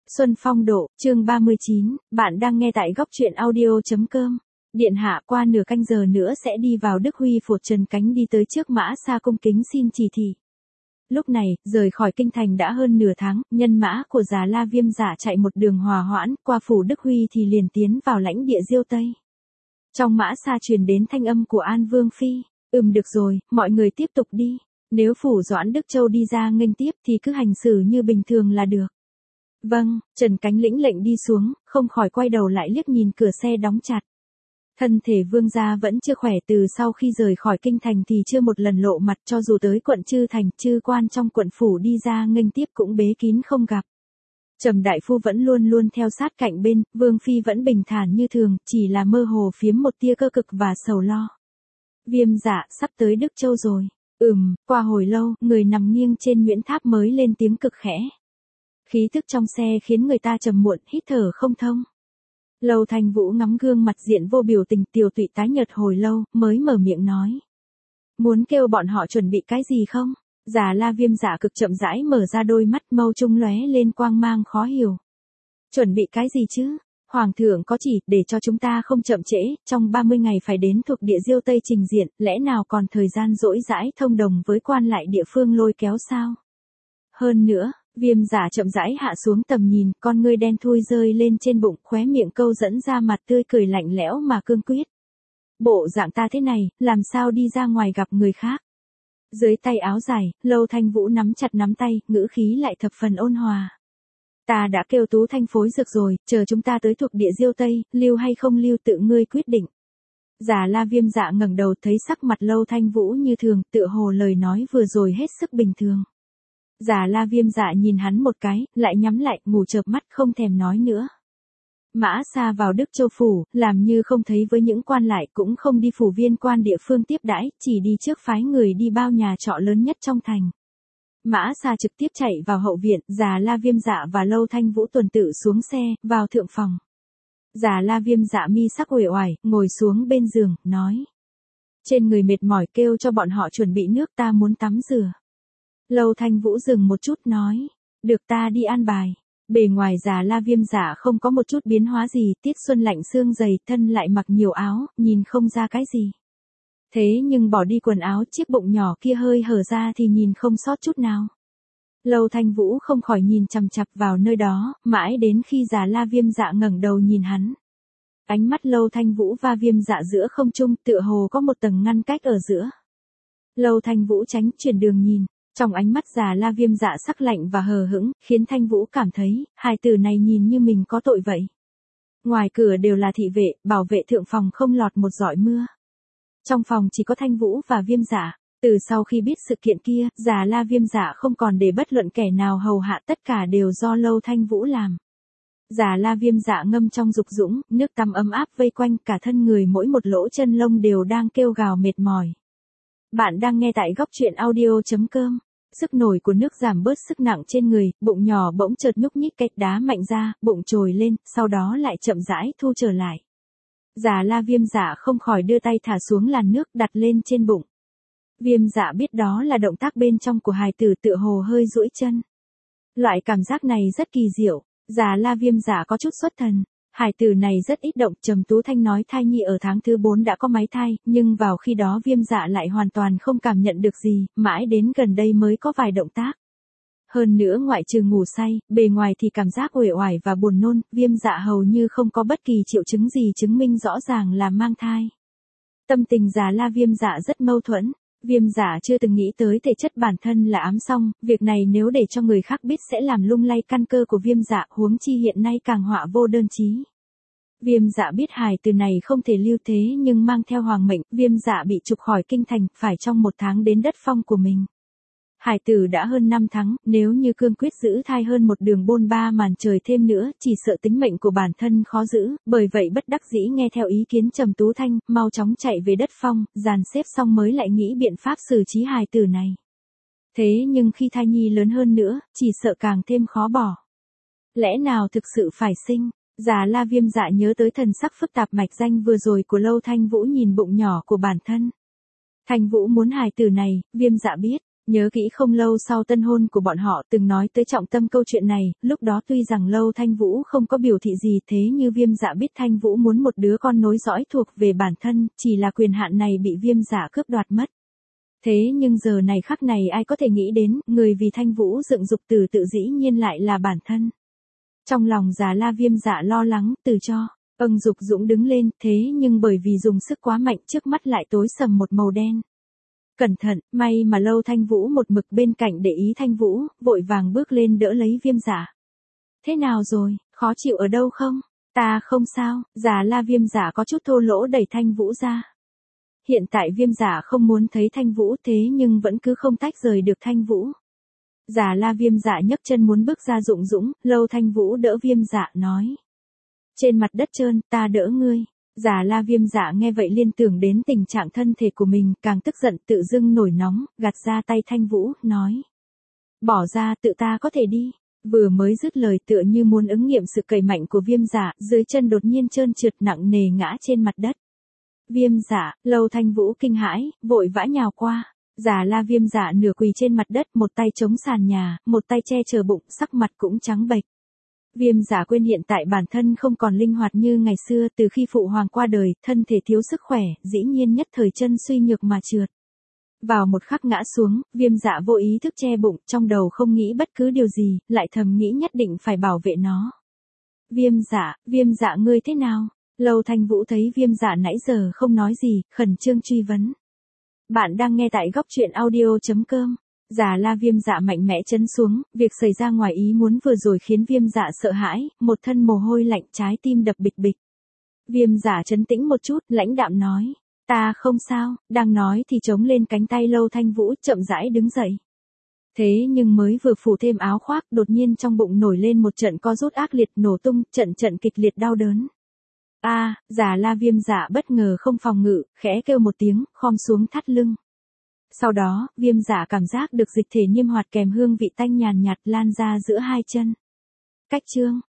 Xuân Phong độ, chương 39, bạn đang nghe tại góc truyện audio.com. Điện hạ qua nửa canh giờ nữa sẽ đi vào Đức Huy Phủ. Trần Cánh đi tới trước Mã Sa cung kính xin chỉ thị. Lúc này, rời khỏi kinh thành đã hơn nửa tháng, nhân mã của Già La Viêm Dạ chạy một đường hòa hoãn, qua phủ Đức Huy thì liền tiến vào lãnh địa Diêu Tây. Trong Mã Sa truyền đến thanh âm của An Vương Phi, được rồi, mọi người tiếp tục đi. Nếu phủ Doãn Đức Châu đi ra nghênh tiếp thì cứ hành xử như bình thường là được. Vâng, Trần Cánh lĩnh lệnh đi xuống, không khỏi quay đầu lại liếc nhìn cửa xe đóng chặt. Thân thể vương gia vẫn chưa khỏe, từ sau khi rời khỏi kinh thành thì chưa một lần lộ mặt, cho dù tới quận Chư Thành, chư quan trong quận phủ đi ra nghênh tiếp cũng bế kín không gặp. Trầm đại phu vẫn luôn luôn theo sát cạnh bên, Vương Phi vẫn bình thản như thường, chỉ là mơ hồ phiếm một tia cơ cực và sầu lo. Viêm Dạ, sắp tới Đức Châu rồi. Qua hồi lâu, người nằm nghiêng trên nhuyễn tháp mới lên tiếng cực khẽ. Khí thức trong xe khiến người ta trầm muộn, hít thở không thông. Lâu Thanh Vũ ngắm gương mặt diện vô biểu tình tiều tụy tái nhợt hồi lâu, mới mở miệng nói. Muốn kêu bọn họ chuẩn bị cái gì không? Già La Viêm Dạ cực chậm rãi mở ra đôi mắt mâu trung lóe lên quang mang khó hiểu. Chuẩn bị cái gì chứ? Hoàng thượng có chỉ, để cho chúng ta không chậm trễ, trong 30 ngày phải đến thuộc địa Diêu Tây trình diện, lẽ nào còn thời gian rỗi rãi thông đồng với quan lại địa phương lôi kéo sao? Hơn nữa, Viêm Dạ chậm rãi hạ xuống tầm nhìn, con ngươi đen thui rơi lên trên bụng, khóe miệng câu dẫn ra mặt tươi cười lạnh lẽo mà cương quyết. Bộ dạng ta thế này, làm sao đi ra ngoài gặp người khác? Dưới tay áo dài, Lâu Thanh Vũ nắm chặt nắm tay, ngữ khí lại thập phần ôn hòa. Ta đã kêu Tú Thanh phối dược rồi, chờ chúng ta tới thuộc địa Diêu Tây, lưu hay không lưu tự ngươi quyết định. Già La Viêm Dạ ngẩng đầu thấy sắc mặt Lâu Thanh Vũ như thường, tựa hồ lời nói vừa rồi hết sức bình thường. Già La Viêm Dạ nhìn hắn một cái, lại nhắm lại, ngủ chợp mắt không thèm nói nữa. Mã Sa vào Đức Châu phủ, làm như không thấy với những quan lại, cũng không đi phủ viên quan địa phương tiếp đãi, chỉ đi trước phái người đi bao nhà trọ lớn nhất trong thành. Mã Sa trực tiếp chạy vào hậu viện, Già La Viêm Dạ và Lâu Thanh Vũ tuần tự xuống xe, vào thượng phòng. Già La Viêm Dạ mi sắc uể oải, ngồi xuống bên giường, nói. Trên người mệt mỏi, kêu cho bọn họ chuẩn bị nước, ta muốn tắm rửa. Lâu Thanh Vũ dừng một chút nói. Được, ta đi an bài. Bề ngoài Già La Viêm Dạ không có một chút biến hóa gì, tiết xuân lạnh xương dày, thân lại mặc nhiều áo, nhìn không ra cái gì. Thế nhưng bỏ đi quần áo, chiếc bụng nhỏ kia hơi hở ra thì nhìn không sót chút nào. Lâu Thanh Vũ không khỏi nhìn chằm chằm vào nơi đó, mãi đến khi Già La Viêm Dạ ngẩng đầu nhìn hắn. Ánh mắt Lâu Thanh Vũ và Viêm Dạ giữa không trung, tựa hồ có một tầng ngăn cách ở giữa. Lâu Thanh Vũ tránh chuyển đường nhìn, trong ánh mắt Già La Viêm Dạ sắc lạnh và hờ hững, khiến Thanh Vũ cảm thấy, hai từ này nhìn như mình có tội vậy. Ngoài cửa đều là thị vệ, bảo vệ thượng phòng không lọt một giọt mưa. Trong phòng chỉ có Thanh Vũ và Viêm Dạ. Từ sau khi biết sự kiện kia, Già La Viêm Dạ không còn để bất luận kẻ nào hầu hạ, tất cả đều do Lâu Thanh Vũ làm. Già La Viêm Dạ ngâm trong dục dũng, nước tắm ấm áp vây quanh, cả thân người mỗi một lỗ chân lông đều đang kêu gào mệt mỏi. Bạn đang nghe tại góc truyện audio.com. Sức nổi của nước giảm bớt sức nặng trên người, bụng nhỏ bỗng chợt nhúc nhích cách đá mạnh ra, bụng trồi lên, sau đó lại chậm rãi thu trở lại. Già La Viêm Dạ không khỏi đưa tay thả xuống làn nước đặt lên trên bụng. Viêm Dạ biết đó là động tác bên trong của hài tử, tựa hồ hơi duỗi chân. Loại cảm giác này rất kỳ diệu, Già La Viêm Dạ có chút xuất thần. Hài tử này rất ít động, Trầm Tú Thanh nói thai nhi ở tháng thứ 4 đã có máy thai, nhưng vào khi đó Viêm Dạ lại hoàn toàn không cảm nhận được gì, mãi đến gần đây mới có vài động tác. Hơn nữa ngoại trừ ngủ say, bề ngoài thì cảm giác uể oải và buồn nôn, Viêm Dạ hầu như không có bất kỳ triệu chứng gì chứng minh rõ ràng là mang thai. Tâm tình Già La Viêm Dạ rất mâu thuẫn. Viêm Dạ chưa từng nghĩ tới thể chất bản thân là ám song, việc này nếu để cho người khác biết sẽ làm lung lay căn cơ của Viêm Dạ, huống chi hiện nay càng họa vô đơn chí. Viêm Dạ biết hài từ này không thể lưu thế nhưng mang theo hoàng mệnh, Viêm Dạ bị trục khỏi kinh thành, phải trong 1 tháng đến đất phong của mình. Hải tử đã hơn 5 tháng, nếu như cương quyết giữ thai hơn một đường bôn ba màn trời thêm nữa, chỉ sợ tính mệnh của bản thân khó giữ, bởi vậy bất đắc dĩ nghe theo ý kiến Trầm Tú Thanh, mau chóng chạy về đất phong, dàn xếp xong mới lại nghĩ biện pháp xử trí hài tử này. Thế nhưng khi thai nhi lớn hơn nữa, chỉ sợ càng thêm khó bỏ. Lẽ nào thực sự phải sinh? Già La Viêm Dạ nhớ tới thần sắc phức tạp mạch danh vừa rồi của Lâu Thanh Vũ nhìn bụng nhỏ của bản thân. Thanh Vũ muốn hài tử này, Viêm Dạ biết. Nhớ kỹ không lâu sau tân hôn của bọn họ từng nói tới trọng tâm câu chuyện này, lúc đó tuy rằng Lâu Thanh Vũ không có biểu thị gì thế như Viêm Dạ biết Thanh Vũ muốn một đứa con nối dõi thuộc về bản thân, chỉ là quyền hạn này bị Viêm Dạ cướp đoạt mất. Thế nhưng giờ này khắc này ai có thể nghĩ đến, người vì Thanh Vũ dựng dục từ tự dĩ nhiên lại là bản thân. Trong lòng Già La Viêm Dạ lo lắng, từ cho, Dục Dũng đứng lên, thế nhưng bởi vì dùng sức quá mạnh trước mắt lại tối sầm một màu đen. Cẩn thận, may mà Lâu Thanh Vũ một mực bên cạnh để ý Thanh Vũ, vội vàng bước lên đỡ lấy Viêm Dạ. Thế nào rồi, khó chịu ở đâu không? Ta không sao, Già La Viêm Dạ có chút thô lỗ đẩy Thanh Vũ ra. Hiện tại Viêm Dạ không muốn thấy Thanh Vũ thế nhưng vẫn cứ không tách rời được Thanh Vũ. Già La Viêm Dạ nhấc chân muốn bước ra Dụng Dũng, Lâu Thanh Vũ đỡ Viêm Dạ nói. Trên mặt đất trơn, ta đỡ ngươi. Già La Viêm Dạ nghe vậy liên tưởng đến tình trạng thân thể của mình, càng tức giận tự dưng nổi nóng, gạt ra tay Thanh Vũ, nói. Bỏ ra, tự ta có thể đi. Vừa mới dứt lời tựa như muốn ứng nghiệm sự cậy mạnh của Viêm Dạ, dưới chân đột nhiên trơn trượt nặng nề ngã trên mặt đất. Viêm Dạ, Lâu Thanh Vũ kinh hãi, vội vã nhào qua. Già La Viêm Dạ nửa quỳ trên mặt đất, một tay chống sàn nhà, một tay che chở bụng, sắc mặt cũng trắng bệch. Viêm Dạ quên hiện tại bản thân không còn linh hoạt như ngày xưa, từ khi phụ hoàng qua đời, thân thể thiếu sức khỏe, dĩ nhiên nhất thời chân suy nhược mà trượt. Vào một khắc ngã xuống, Viêm Dạ vô ý thức che bụng, trong đầu không nghĩ bất cứ điều gì, lại thầm nghĩ nhất định phải bảo vệ nó. Viêm Dạ ngươi thế nào? Lâu Thanh Vũ thấy Viêm Dạ nãy giờ không nói gì, khẩn trương truy vấn. Bạn đang nghe tại góc truyện audio.com. Già La Viêm Dạ mạnh mẽ chấn xuống, việc xảy ra ngoài ý muốn vừa rồi khiến Viêm Dạ sợ hãi, một thân mồ hôi lạnh, trái tim đập bịch bịch. Viêm Dạ trấn tĩnh một chút, lãnh đạm nói, ta không sao, đang nói thì chống lên cánh tay Lâu Thanh Vũ, chậm rãi đứng dậy. Thế nhưng mới vừa phủ thêm áo khoác, đột nhiên trong bụng nổi lên một trận co rút ác liệt, nổ tung, trận kịch liệt đau đớn. Già La Viêm Dạ bất ngờ không phòng ngự, khẽ kêu một tiếng, khom xuống thắt lưng. Sau đó, Viêm Dạ cảm giác được dịch thể niêm hoạt kèm hương vị tanh nhàn nhạt lan ra giữa hai chân. Cách chương